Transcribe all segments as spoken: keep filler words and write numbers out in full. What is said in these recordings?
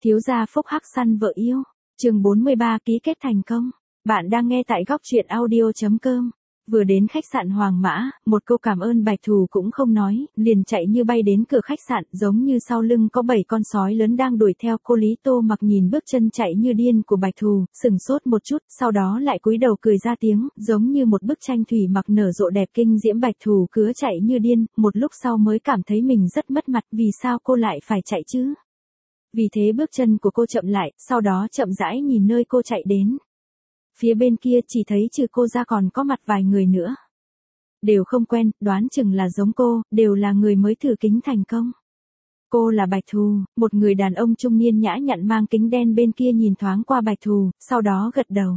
Thiếu gia phúc hắc săn vợ yêu. Chương bốn mươi ba ký kết thành công. Bạn đang nghe tại góc truyện audio chấm com. Vừa đến khách sạn Hoàng Mã, một câu cảm ơn Bạch Thù cũng không nói, liền chạy như bay đến cửa khách sạn, giống như sau lưng có bảy con sói lớn đang đuổi theo. Cô Lý Tô Mặc nhìn bước chân chạy như điên của Bạch Thù, sừng sốt một chút, sau đó lại cúi đầu cười ra tiếng, giống như một bức tranh thủy mặc nở rộ đẹp kinh diễm. Bạch Thù cứ chạy như điên, một lúc sau mới cảm thấy mình rất mất mặt, vì sao cô lại phải chạy chứ? Vì thế bước chân của cô chậm lại, sau đó chậm rãi nhìn nơi cô chạy đến. Phía bên kia chỉ thấy trừ cô ra còn có mặt vài người nữa. Đều không quen, đoán chừng là giống cô, đều là người mới thử kính thành công. Cô là Bạch Thù, một người đàn ông trung niên nhã nhặn mang kính đen bên kia nhìn thoáng qua Bạch Thù, sau đó gật đầu.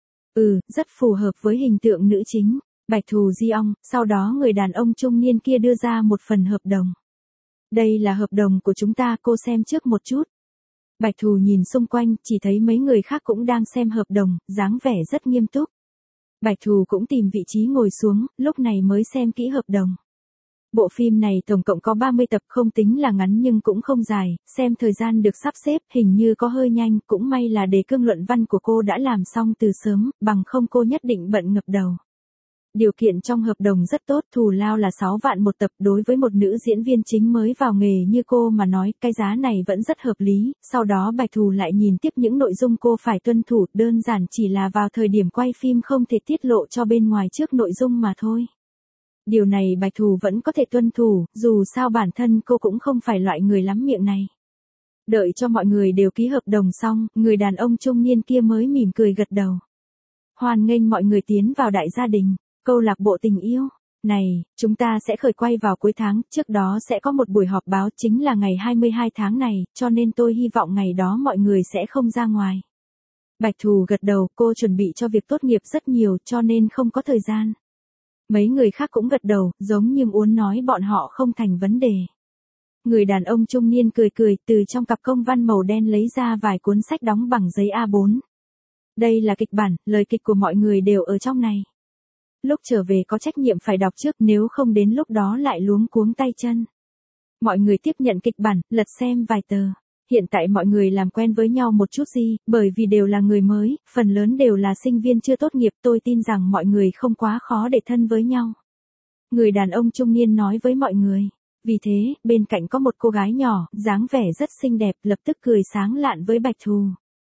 Ừ, rất phù hợp với hình tượng nữ chính. Bạch Thù di ong, sau đó người đàn ông trung niên kia đưa ra một phần hợp đồng. Đây là hợp đồng của chúng ta, cô xem trước một chút. Bạch Thù nhìn xung quanh, chỉ thấy mấy người khác cũng đang xem hợp đồng, dáng vẻ rất nghiêm túc. Bạch Thù cũng tìm vị trí ngồi xuống, lúc này mới xem kỹ hợp đồng. Bộ phim này tổng cộng có ba mươi tập, không tính là ngắn nhưng cũng không dài, xem thời gian được sắp xếp, hình như có hơi nhanh, cũng may là đề cương luận văn của cô đã làm xong từ sớm, bằng không cô nhất định bận ngập đầu. Điều kiện trong hợp đồng rất tốt, thù lao là sáu vạn một tập, đối với một nữ diễn viên chính mới vào nghề như cô mà nói, cái giá này vẫn rất hợp lý. Sau đó Bạch Thù lại nhìn tiếp những nội dung cô phải tuân thủ, đơn giản chỉ là vào thời điểm quay phim không thể tiết lộ cho bên ngoài trước nội dung mà thôi. Điều này Bạch Thù vẫn có thể tuân thủ, dù sao bản thân cô cũng không phải loại người lắm miệng này. Đợi cho mọi người đều ký hợp đồng xong, người đàn ông trung niên kia mới mỉm cười gật đầu. Hoan nghênh mọi người tiến vào đại gia đình. Câu lạc bộ tình yêu. Này, chúng ta sẽ khởi quay vào cuối tháng, trước đó sẽ có một buổi họp báo, chính là ngày hai mươi hai tháng này, cho nên tôi hy vọng ngày đó mọi người sẽ không ra ngoài. Bạch Thù gật đầu, cô chuẩn bị cho việc tốt nghiệp rất nhiều cho nên không có thời gian. Mấy người khác cũng gật đầu, giống như muốn nói bọn họ không thành vấn đề. Người đàn ông trung niên cười cười, từ trong cặp công văn màu đen lấy ra vài cuốn sách đóng bằng giấy A bốn. Đây là kịch bản, lời kịch của mọi người đều ở trong này. Lúc trở về có trách nhiệm phải đọc trước, nếu không đến lúc đó lại luống cuống tay chân. Mọi người tiếp nhận kịch bản, lật xem vài tờ. Hiện tại mọi người làm quen với nhau một chút gì, bởi vì đều là người mới, phần lớn đều là sinh viên chưa tốt nghiệp, tôi tin rằng mọi người không quá khó để thân với nhau. Người đàn ông trung niên nói với mọi người. Vì thế, bên cạnh có một cô gái nhỏ, dáng vẻ rất xinh đẹp, lập tức cười sáng lạn với Bạch Thù.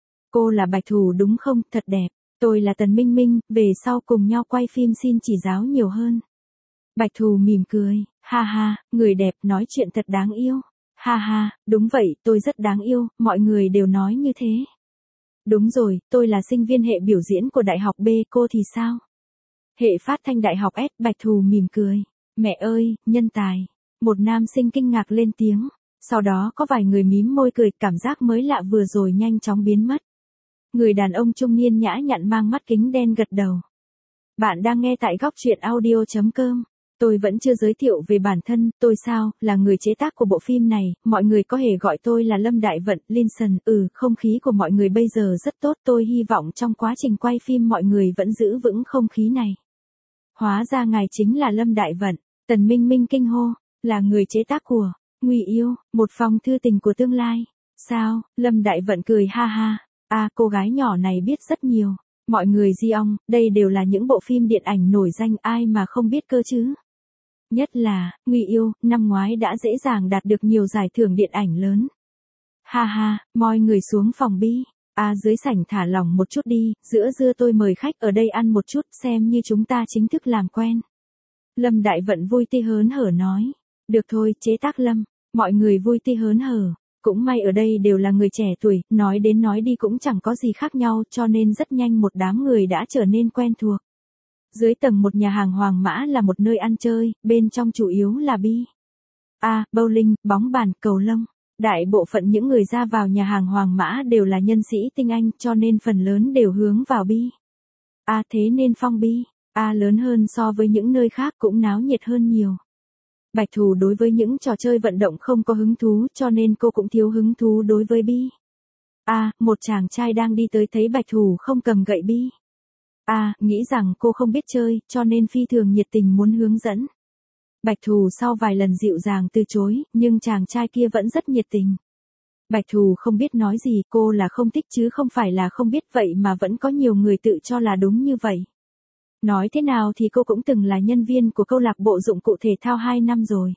Cô là Bạch Thù đúng không, thật đẹp. Tôi là Tần Minh Minh, về sau cùng nhau quay phim xin chỉ giáo nhiều hơn. Bạch Thù mỉm cười, ha ha, người đẹp nói chuyện thật đáng yêu. Ha ha, đúng vậy, tôi rất đáng yêu, mọi người đều nói như thế. Đúng rồi, tôi là sinh viên hệ biểu diễn của Đại học B, cô thì sao? Hệ phát thanh Đại học S, Bạch Thù mỉm cười. Mẹ ơi, nhân tài. Một nam sinh kinh ngạc lên tiếng. Sau đó có vài người mím môi cười, cảm giác mới lạ vừa rồi nhanh chóng biến mất. Người đàn ông trung niên nhã nhặn mang mắt kính đen gật đầu. Bạn đang nghe tại góc truyện audio chấm com. Tôi vẫn chưa giới thiệu về bản thân, tôi sao, là người chế tác của bộ phim này, mọi người có thể gọi tôi là Lâm Đại Vận, Linson, ừ, không khí của mọi người bây giờ rất tốt, tôi hy vọng trong quá trình quay phim mọi người vẫn giữ vững không khí này. Hóa ra ngài chính là Lâm Đại Vận, Tần Minh Minh kinh hô, là người chế tác của Nguy Yêu, một phong thư tình của tương lai. Sao, Lâm Đại Vận cười ha ha. À, cô gái nhỏ này biết rất nhiều. Mọi người di ong, đây đều là những bộ phim điện ảnh nổi danh, ai mà không biết cơ chứ. Nhất là, Nguy Yêu, năm ngoái đã dễ dàng đạt được nhiều giải thưởng điện ảnh lớn. Ha ha, mọi người xuống phòng bi. À, dưới sảnh thả lỏng một chút đi, giữa dưa tôi mời khách ở đây ăn một chút, xem như chúng ta chính thức làm quen. Lâm Đại Vận vui tươi hớn hở nói. Được thôi, chế tác Lâm. Mọi người vui tươi hớn hở. Cũng may ở đây đều là người trẻ tuổi, nói đến nói đi cũng chẳng có gì khác nhau, cho nên rất nhanh một đám người đã trở nên quen thuộc. Dưới tầng một nhà hàng Hoàng Mã là một nơi ăn chơi, bên trong chủ yếu là bi. À, bowling, bóng bàn, cầu lông. Đại bộ phận những người ra vào nhà hàng Hoàng Mã đều là nhân sĩ tinh anh, cho nên phần lớn đều hướng vào bi. À, thế nên phong bi, à lớn hơn so với những nơi khác, cũng náo nhiệt hơn nhiều. Bạch Thù đối với những trò chơi vận động không có hứng thú, cho nên cô cũng thiếu hứng thú đối với bi. À, một chàng trai đang đi tới thấy Bạch Thù không cầm gậy bi. À, nghĩ rằng cô không biết chơi, cho nên phi thường nhiệt tình muốn hướng dẫn. Bạch Thù sau vài lần dịu dàng từ chối, nhưng chàng trai kia vẫn rất nhiệt tình. Bạch Thù không biết nói gì, cô là không thích chứ không phải là không biết, vậy mà vẫn có nhiều người tự cho là đúng như vậy. Nói thế nào thì cô cũng từng là nhân viên của câu lạc bộ dụng cụ thể thao hai năm rồi.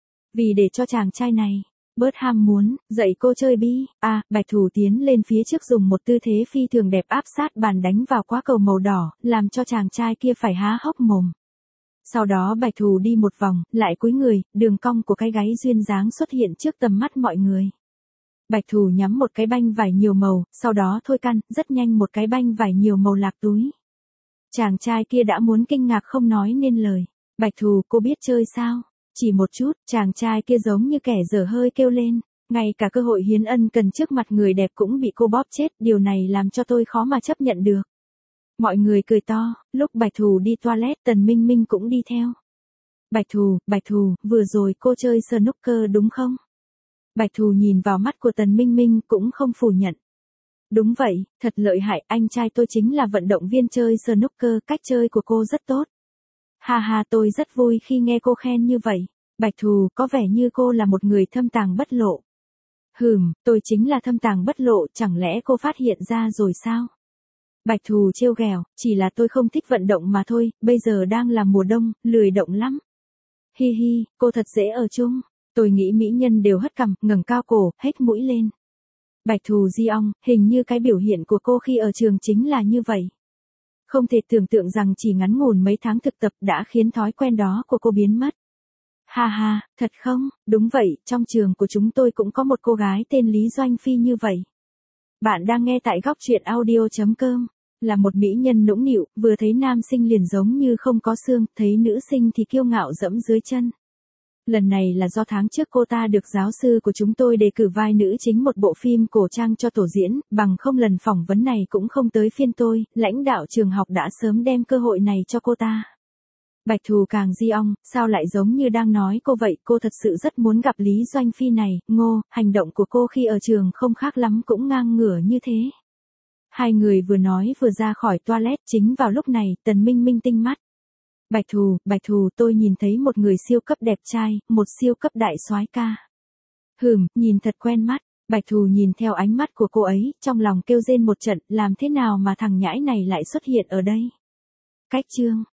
Vì để cho chàng trai này bớt ham muốn, dạy cô chơi bi, à, Bạch Thù tiến lên phía trước dùng một tư thế phi thường đẹp áp sát bàn đánh vào quả cầu màu đỏ, làm cho chàng trai kia phải há hốc mồm. Sau đó Bạch Thù đi một vòng, lại cúi người, đường cong của cái gáy duyên dáng xuất hiện trước tầm mắt mọi người. Bạch Thù nhắm một cái banh vải nhiều màu, sau đó thôi căn, rất nhanh một cái banh vải nhiều màu lạc túi. Chàng trai kia đã muốn kinh ngạc không nói nên lời. Bạch Thù, cô biết chơi sao? Chỉ một chút, chàng trai kia giống như kẻ dở hơi kêu lên. Ngay cả cơ hội hiến ân cần trước mặt người đẹp cũng bị cô bóp chết, điều này làm cho tôi khó mà chấp nhận được. Mọi người cười to, lúc Bạch Thù đi toilet Tần Minh Minh cũng đi theo. Bạch Thù, Bạch Thù, vừa rồi cô chơi snooker đúng không? Bạch Thù nhìn vào mắt của Tần Minh Minh cũng không phủ nhận. Đúng vậy, thật lợi hại, anh trai tôi chính là vận động viên chơi snooker, cách chơi của cô rất tốt. Ha ha, tôi rất vui khi nghe cô khen như vậy. Bạch Thù, có vẻ như cô là một người thâm tàng bất lộ. Hừm, tôi chính là thâm tàng bất lộ, chẳng lẽ cô phát hiện ra rồi sao? Bạch Thù trêu ghẹo, chỉ là tôi không thích vận động mà thôi, bây giờ đang là mùa đông, lười động lắm. Hi hi, cô thật dễ ở chung. Tôi nghĩ mỹ nhân đều hất cằm, ngẩng cao cổ, hết mũi lên. Bạch Thù di ong, hình như cái biểu hiện của cô khi ở trường chính là như vậy. Không thể tưởng tượng rằng chỉ ngắn ngủn mấy tháng thực tập đã khiến thói quen đó của cô biến mất. Ha ha, thật không? Đúng vậy, trong trường của chúng tôi cũng có một cô gái tên Lý Doanh Phi như vậy. Bạn đang nghe tại góc truyện audio.com. Là một mỹ nhân nũng nịu, vừa thấy nam sinh liền giống như không có xương, thấy nữ sinh thì kiêu ngạo dẫm dưới chân. Lần này là do tháng trước cô ta được giáo sư của chúng tôi đề cử vai nữ chính một bộ phim cổ trang cho tổ diễn, bằng không lần phỏng vấn này cũng không tới phiên tôi, lãnh đạo trường học đã sớm đem cơ hội này cho cô ta. Bạch Thù càng di ong, sao lại giống như đang nói cô vậy, cô thật sự rất muốn gặp Lý Doanh Phi này, ngô, hành động của cô khi ở trường không khác lắm cũng ngang ngửa như thế. Hai người vừa nói vừa ra khỏi toilet, chính vào lúc này, Tần Minh Minh tinh mắt. Bạch Thù, Bạch Thù, tôi nhìn thấy một người siêu cấp đẹp trai, một siêu cấp đại soái ca. Hừm, nhìn thật quen mắt. Bạch Thù nhìn theo ánh mắt của cô ấy, trong lòng kêu rên một trận, làm thế nào mà thằng nhãi này lại xuất hiện ở đây? Cách chương